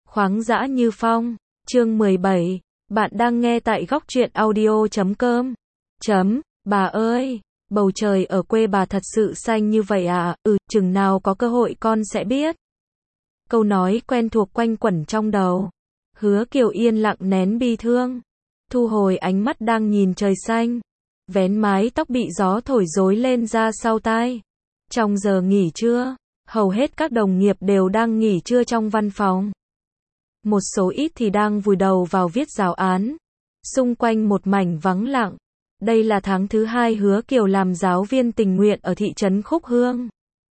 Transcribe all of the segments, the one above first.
Khoáng dã như phong. Chương 17. Bạn đang nghe tại góc truyện audio.com. Bà ơi, bầu trời ở quê bà thật sự xanh như vậy à? Chừng nào có cơ hội con sẽ biết. Câu nói quen thuộc quanh quẩn trong đầu. Hứa Kiều yên lặng nén bi thương, thu hồi ánh mắt đang nhìn trời xanh, vén mái tóc bị gió thổi rối lên ra sau tai. Trong giờ nghỉ trưa, hầu hết các đồng nghiệp đều đang nghỉ trưa trong văn phòng. Một số ít thì đang vùi đầu vào viết giáo án. Xung quanh một mảnh vắng lặng. Đây là tháng thứ 2 Hứa Kiều làm giáo viên tình nguyện ở thị trấn Khúc Hương.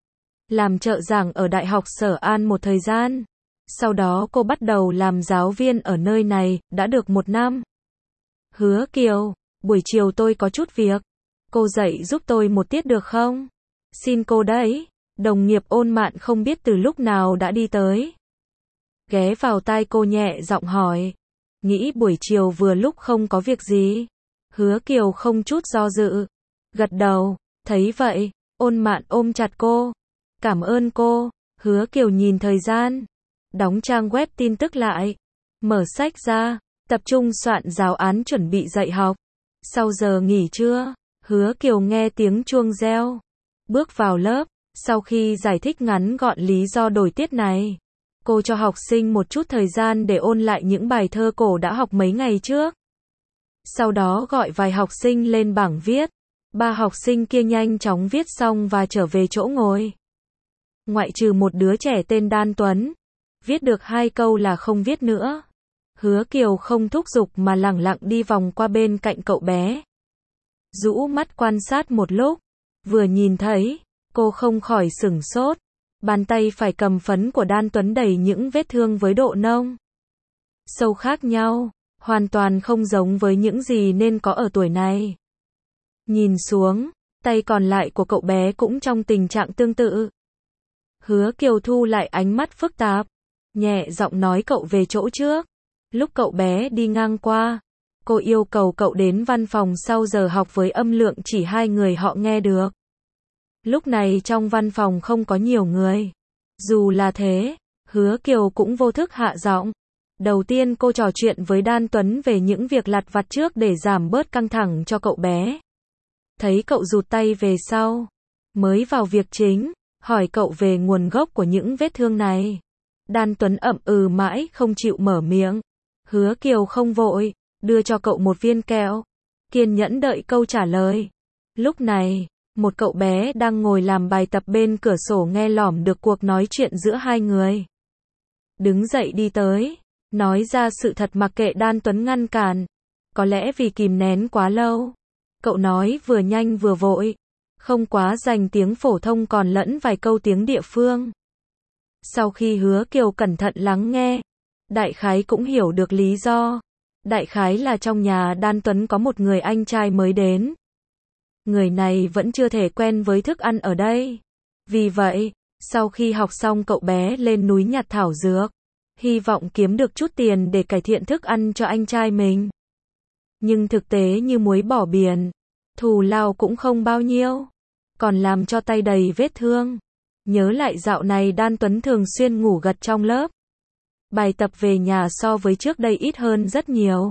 Làm trợ giảng ở Đại học Sở An một thời gian. Sau đó cô bắt đầu làm giáo viên ở nơi này, đã được 1 năm. Hứa Kiều, buổi chiều tôi có chút việc. Cô dạy giúp tôi một tiết được không? Xin cô đấy. Đồng nghiệp Ôn Mạn không biết từ lúc nào đã đi tới. Ghé vào tai cô nhẹ giọng hỏi. Nghĩ buổi chiều vừa lúc không có việc gì. Hứa Kiều không chút do dự. Gật đầu, thấy vậy, Ôn Mạn ôm chặt cô. Cảm ơn cô. Hứa Kiều nhìn thời gian. Đóng trang web tin tức lại. Mở sách ra, tập trung soạn giáo án chuẩn bị dạy học. Sau giờ nghỉ trưa, Hứa Kiều nghe tiếng chuông reo. Bước vào lớp, sau khi giải thích ngắn gọn lý do đổi tiết này, cô cho học sinh một chút thời gian để ôn lại những bài thơ cổ đã học mấy ngày trước. Sau đó gọi vài học sinh lên bảng viết. 3 học sinh kia nhanh chóng viết xong và trở về chỗ ngồi. Ngoại trừ một đứa trẻ tên Đan Tuấn, viết được 2 câu là không viết nữa. Hứa Kiều không thúc giục mà lẳng lặng đi vòng qua bên cạnh cậu bé. Rũ mắt quan sát một lúc, vừa nhìn thấy, cô không khỏi sửng sốt. Bàn tay phải cầm phấn của Đan Tuấn đầy những vết thương với độ nông sâu khác nhau, hoàn toàn không giống với những gì nên có ở tuổi này. Nhìn xuống, tay còn lại của cậu bé cũng trong tình trạng tương tự. Hứa Kiều thu lại ánh mắt phức tạp, nhẹ giọng nói cậu về chỗ trước. Lúc cậu bé đi ngang qua, cô yêu cầu cậu đến văn phòng sau giờ học với âm lượng chỉ 2 người họ nghe được. Lúc này trong văn phòng không có nhiều người. Dù là thế, Hứa Kiều cũng vô thức hạ giọng. Đầu tiên cô trò chuyện với Đan Tuấn về những việc lặt vặt trước để giảm bớt căng thẳng cho cậu bé. Thấy cậu rụt tay về sau, mới vào việc chính, hỏi cậu về nguồn gốc của những vết thương này. Đan Tuấn ậm ừ mãi không chịu mở miệng. Hứa Kiều không vội, đưa cho cậu một viên kẹo, kiên nhẫn đợi câu trả lời. Lúc này, một cậu bé đang ngồi làm bài tập bên cửa sổ nghe lỏm được cuộc nói chuyện giữa 2 người. Đứng dậy đi tới, nói ra sự thật mặc kệ Đan Tuấn ngăn cản. Có lẽ vì kìm nén quá lâu, cậu nói vừa nhanh vừa vội, không quá dành tiếng phổ thông còn lẫn vài câu tiếng địa phương. Sau khi Hứa Kiều cẩn thận lắng nghe, đại khái cũng hiểu được lý do. Đại khái là trong nhà Đan Tuấn có một người anh trai mới đến. Người này vẫn chưa thể quen với thức ăn ở đây. Vì vậy, sau khi học xong cậu bé lên núi nhặt thảo dược, hy vọng kiếm được chút tiền để cải thiện thức ăn cho anh trai mình. Nhưng thực tế như muối bỏ biển, thù lao cũng không bao nhiêu, còn làm cho tay đầy vết thương. Nhớ lại dạo này Đan Tuấn thường xuyên ngủ gật trong lớp. Bài tập về nhà so với trước đây ít hơn rất nhiều.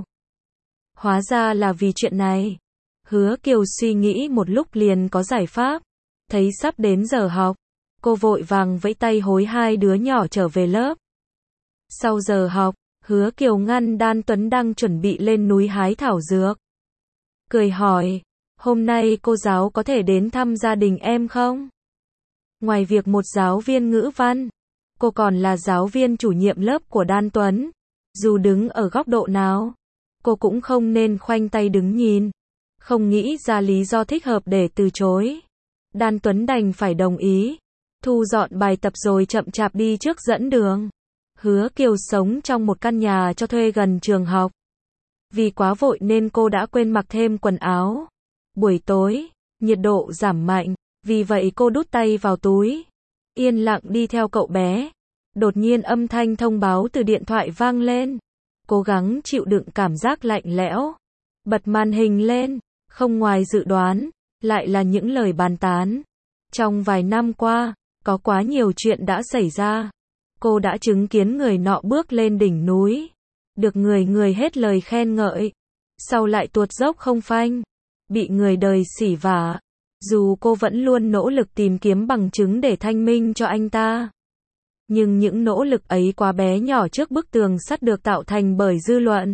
Hóa ra là vì chuyện này. Hứa Kiều suy nghĩ một lúc liền có giải pháp. Thấy sắp đến giờ học, cô vội vàng vẫy tay hối 2 đứa nhỏ trở về lớp. Sau giờ học, Hứa Kiều ngăn Đan Tuấn đang chuẩn bị lên núi hái thảo dược. Cười hỏi, hôm nay cô giáo có thể đến thăm gia đình em không? Ngoài việc một giáo viên ngữ văn, cô còn là giáo viên chủ nhiệm lớp của Đan Tuấn. Dù đứng ở góc độ nào, cô cũng không nên khoanh tay đứng nhìn. Không nghĩ ra lý do thích hợp để từ chối. Đan Tuấn đành phải đồng ý. Thu dọn bài tập rồi chậm chạp đi trước dẫn đường. Hứa Kiều sống trong một căn nhà cho thuê gần trường học. Vì quá vội nên cô đã quên mặc thêm quần áo. Buổi tối, nhiệt độ giảm mạnh, vì vậy cô đút tay vào túi, yên lặng đi theo cậu bé. Đột nhiên âm thanh thông báo từ điện thoại vang lên. Cố gắng chịu đựng cảm giác lạnh lẽo, bật màn hình lên. Không ngoài dự đoán, lại là những lời bàn tán. Trong vài năm qua, có quá nhiều chuyện đã xảy ra. cô đã chứng kiến người nọ bước lên đỉnh núi, được người người hết lời khen ngợi, sau lại tuột dốc không phanh, bị người đời sỉ vả. Dù cô vẫn luôn nỗ lực tìm kiếm bằng chứng để thanh minh cho anh ta, nhưng những nỗ lực ấy quá bé nhỏ trước bức tường sắt được tạo thành bởi dư luận.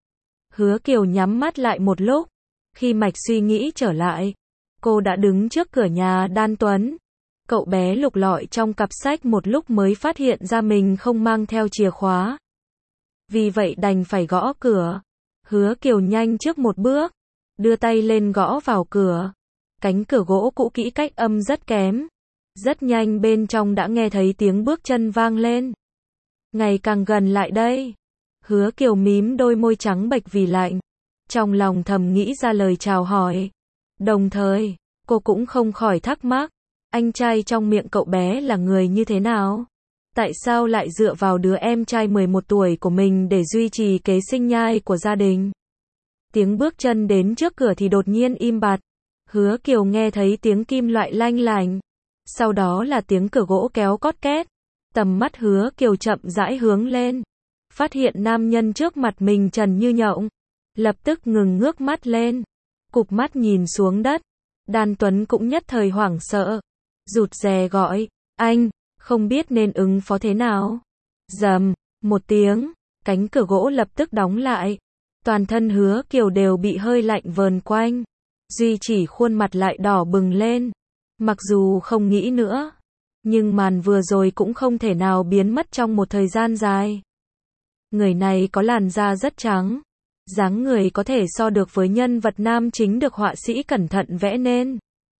Hứa Kiều nhắm mắt lại một lúc, khi mạch suy nghĩ trở lại, cô đã đứng trước cửa nhà Đan Tuấn. Cậu bé lục lọi trong cặp sách một lúc mới phát hiện ra mình không mang theo chìa khóa. Vì vậy đành phải gõ cửa. Hứa Kiều nhanh trước một bước, đưa tay lên gõ vào cửa. Cánh cửa gỗ cũ kỹ cách âm rất kém. Rất nhanh bên trong đã nghe thấy tiếng bước chân vang lên. Ngày càng gần lại đây. Hứa Kiều mím đôi môi trắng bệch vì lạnh. Trong lòng thầm nghĩ ra lời chào hỏi. Đồng thời, cô cũng không khỏi thắc mắc. Anh trai trong miệng cậu bé là người như thế nào? Tại sao lại dựa vào đứa em trai 11 tuổi của mình để duy trì kế sinh nhai của gia đình? Tiếng bước chân đến trước cửa thì đột nhiên im bặt. Hứa Kiều nghe thấy tiếng kim loại lanh lành. Sau đó là tiếng cửa gỗ kéo cót két. Tầm mắt Hứa Kiều chậm rãi hướng lên. Phát hiện nam nhân trước mặt mình trần như nhộng. Lập tức ngừng ngước mắt lên. Cụp mắt nhìn xuống đất. Đan Tuấn cũng nhất thời hoảng sợ. Rụt rè gọi, anh, không biết nên ứng phó thế nào. Rầm, một tiếng, cánh cửa gỗ lập tức đóng lại. Toàn thân Hứa Kiều đều bị hơi lạnh vờn quanh. Duy chỉ khuôn mặt lại đỏ bừng lên. Mặc dù không nghĩ nữa, nhưng màn vừa rồi cũng không thể nào biến mất trong một thời gian dài. Người này có làn da rất trắng. Dáng người có thể so được với nhân vật nam chính được họa sĩ cẩn thận vẽ nên.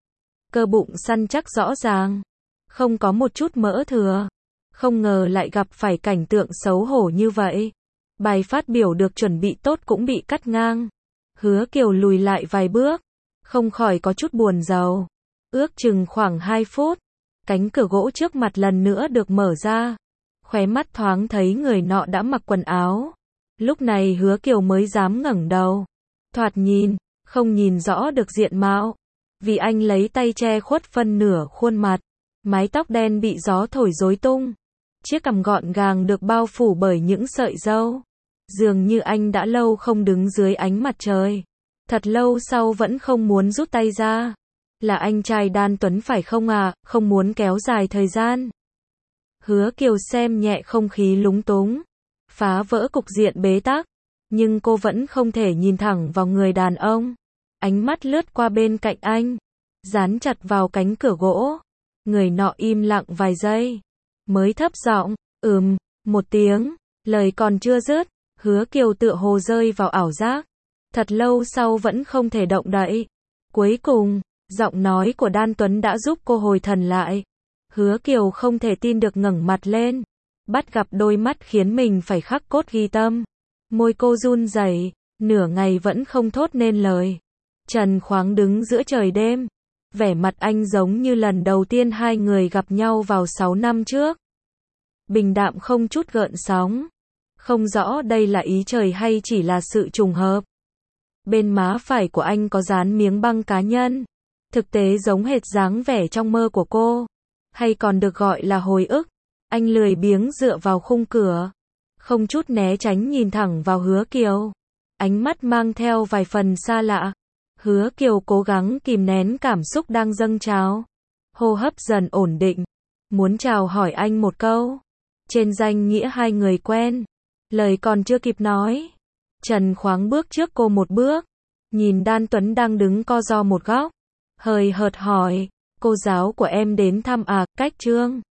Cơ bụng săn chắc rõ ràng, không có một chút mỡ thừa. Không ngờ lại gặp phải cảnh tượng xấu hổ như vậy. Bài phát biểu được chuẩn bị tốt cũng bị cắt ngang. Hứa Kiều lùi lại vài bước, không khỏi có chút buồn rầu. Ước chừng khoảng 2 phút, cánh cửa gỗ trước mặt lần nữa được mở ra. Khóe mắt thoáng thấy người nọ đã mặc quần áo. Lúc này Hứa Kiều mới dám ngẩng đầu. Thoạt nhìn, không nhìn rõ được diện mạo. Vì anh lấy tay che khuất phân nửa khuôn mặt. Mái tóc đen bị gió thổi rối tung. Chiếc cằm gọn gàng được bao phủ bởi những sợi râu. Dường như anh đã lâu không đứng dưới ánh mặt trời. Thật lâu sau vẫn không muốn rút tay ra. Là anh trai Đan Tuấn phải không à, không muốn kéo dài thời gian. Hứa Kiều xem nhẹ không khí lúng túng. Phá vỡ cục diện bế tắc. Nhưng cô vẫn không thể nhìn thẳng vào người đàn ông. Ánh mắt lướt qua bên cạnh anh. Dán chặt vào cánh cửa gỗ. Người nọ im lặng vài giây. Mới thấp giọng, một tiếng. Lời còn chưa dứt. Hứa Kiều tựa hồ rơi vào ảo giác. Thật lâu sau vẫn không thể động đậy. Cuối cùng, giọng nói của Đan Tuấn đã giúp cô hồi thần lại. Hứa Kiều không thể tin được ngẩng mặt lên. Bắt gặp đôi mắt khiến mình phải khắc cốt ghi tâm. Môi cô run rẩy, nửa ngày vẫn không thốt nên lời. Trần Khoáng đứng giữa trời đêm. Vẻ mặt anh giống như lần đầu tiên hai người gặp nhau vào 6 năm trước. Bình đạm không chút gợn sóng. Không rõ đây là ý trời hay chỉ là sự trùng hợp. Bên má phải của anh có dán miếng băng cá nhân. Thực tế giống hệt dáng vẻ trong mơ của cô. Hay còn được gọi là hồi ức. Anh lười biếng dựa vào khung cửa. Không chút né tránh nhìn thẳng vào Hứa Kiều. Ánh mắt mang theo vài phần xa lạ. Hứa Kiều cố gắng kìm nén cảm xúc đang dâng trào. Hô hấp dần ổn định. Muốn chào hỏi anh một câu. Trên danh nghĩa hai người quen. Lời còn chưa kịp nói. Trần Khoáng bước trước cô một bước. Nhìn Đan Tuấn đang đứng co ro một góc. Hời hợt hỏi. Cô giáo của em đến thăm à, Cách Trương.